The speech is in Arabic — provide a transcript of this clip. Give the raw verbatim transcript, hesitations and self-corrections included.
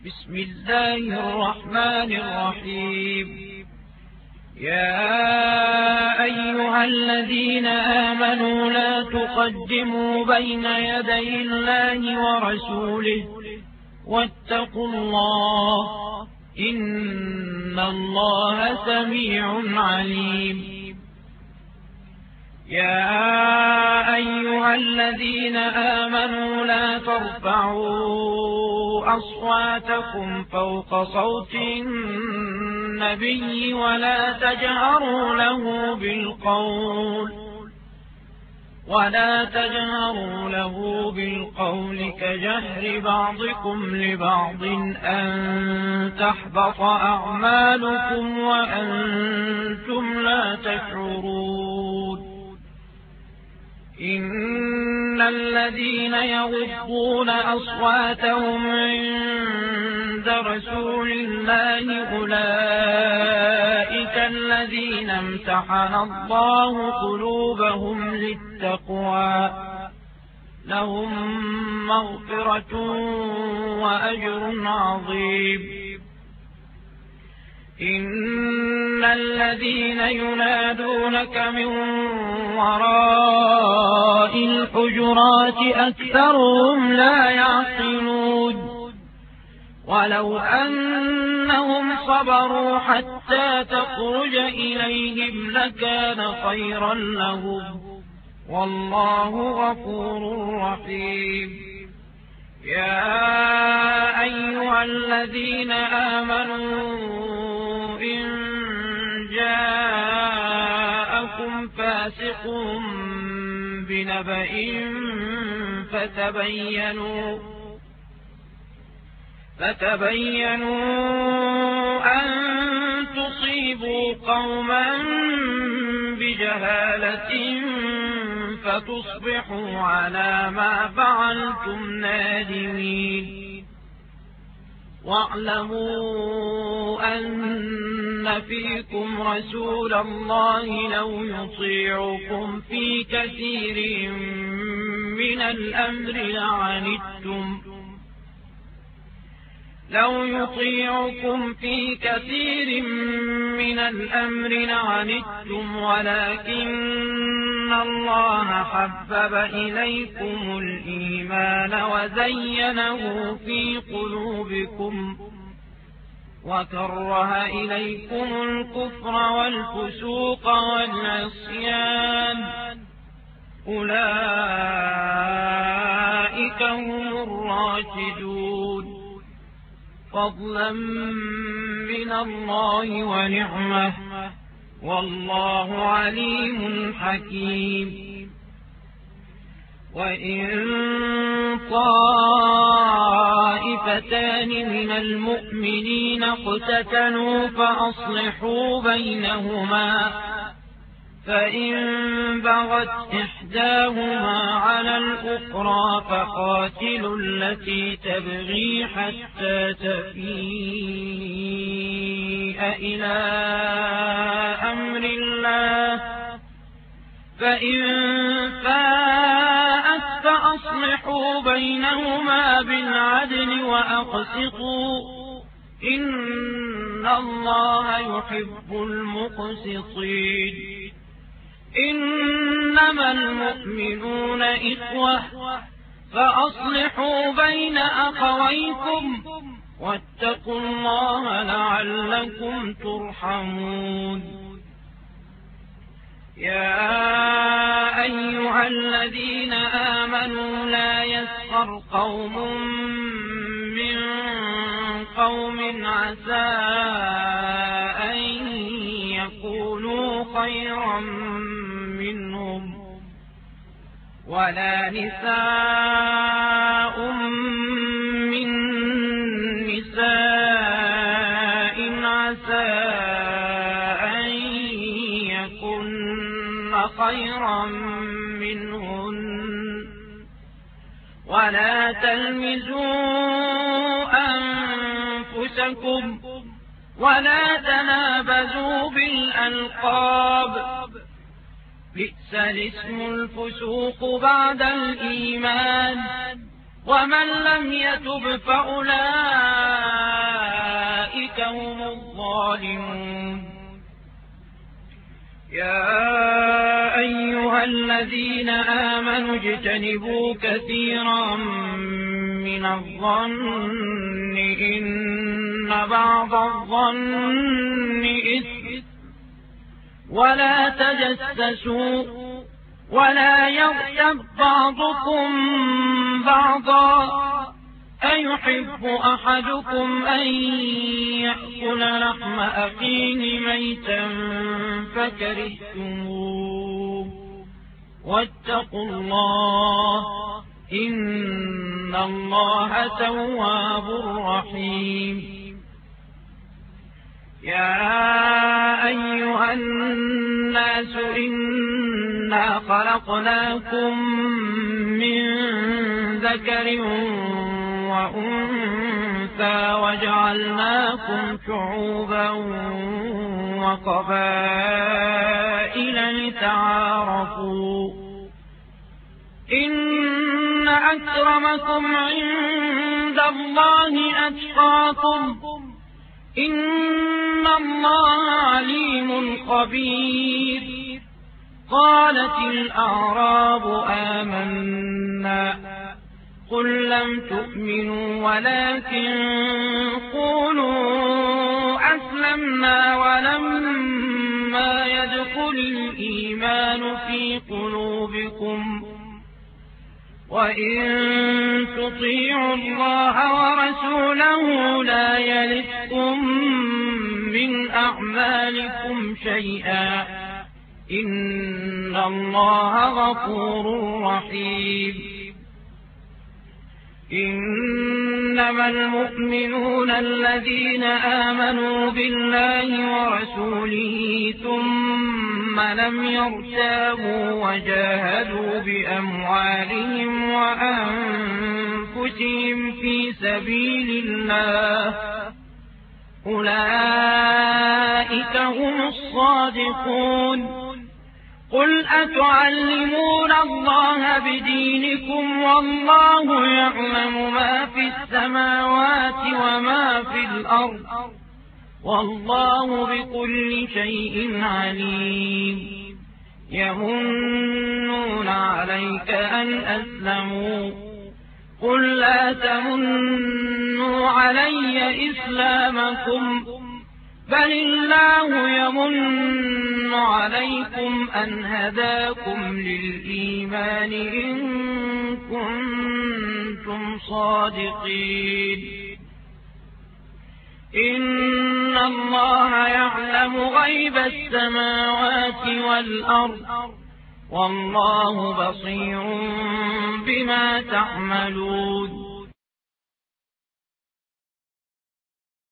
بسم الله الرحمن الرحيم. يا أيها الذين آمنوا لا تقدموا بين يدي الله ورسوله واتقوا الله إن الله سميع عليم. يا أيها الذين آمنوا لا ترفعوا أصواتكم فوق صوت النبي ولا تجهروا له بالقول ولا تجهروا له بالقول كجهر بعضكم لبعض أن تحبط أعمالكم وأنتم لا تشعرون. إن الذين يغضون أصواتهم عند رسول الله أولئك الذين امتحن الله قلوبهم للتقوى لهم مغفرة وأجر عظيم. إن الذين ينادونك من وراء الحجرات أكثرهم لا يعقلون. ولو أنهم صبروا حتى تخرج إليهم لكان خيرا لهم والله غفور رحيم. يا أيها الذين آمنوا إن جاءكم فاسق بنبأ فتبينوا فتبينوا أن تصيبوا قوما بجهالة فتصبحوا على ما فعلتم نادمين. واعلموا أن فيكم رسول الله لو يطيعكم في كثير من الأمر لعنتم لو يطيعكم في كثير من الأمر لعنتم ولكن الله حبب إليكم الإيمان وزينه في قلوبكم وكره إليكم الكفر والفسوق والعصيان أولئك هم الراشدون فضلا من الله ونعمة والله عليم حكيم. وإن طائفتان من المؤمنين اقتتلوا فأصلحوا بينهما فإن بغت إحداهما على الأخرى فقاتلوا التي تبغي حتى تفيء إلى أمر الله فإن فاءت فأصلحوا بينهما بالعدل وأقسطوا إن الله يحب المقسطين. إنما المؤمنون إخوة فأصلحوا بين أخويكم واتقوا الله لعلكم ترحمون. يا أيها الذين آمنوا لا يسخر قوم من قوم عسى أن يكونوا خيرا منهم ولا نساء من نساء عسى أن يكن خيرا منهن ولا تلمزوا أنفسكم ولا تنابزوا بالألقاب بئس الاسم الفسوق بعد الإيمان ومن لم يتب فأولئك هم الظالمون. يا أيها الذين آمنوا اجتنبوا كثيرا من الظن إن بعض الظن إثم ولا تجسسوا ولا يغتب بعضكم بعضا أيحب أحدكم أن يأكل لحم أخيه ميتا فكرهتموه واتقوا الله إن الله تواب رحيم. يا أيها الناس إنا خلقناكم من ذكر وأنثى وجعلناكم شعوبا وقبائل لتعارفوا إن أكرمكم عند الله أتقاكم إن الله عليم خبير. قالت الأعراب آمنا قل لم تؤمنوا ولكن قولوا أسلمنا ولما يدخل الإيمان في قلوبكم وإن تطيعوا الله ورسوله لا يلتكم من أعمالكم شيئا إن الله غفور رحيم. إنما المؤمنون الذين آمنوا بالله ورسوله ثم لم يرتابوا وجاهدوا بأموالهم وأنفسهم في سبيل الله أولئك هم الصادقون. قل أتعلمون الله بدينكم والله يعلم ما في السماوات وما في الأرض والله بكل شيء عليم. يمنون عليك أن أسلموا قل لا تمنوا علي إسلامكم بل الله يمن عليكم أن هداكم للإيمان إن كنتم صادقين. إن الله يعلم غيب السماوات والأرض والله بصير بما تعملون.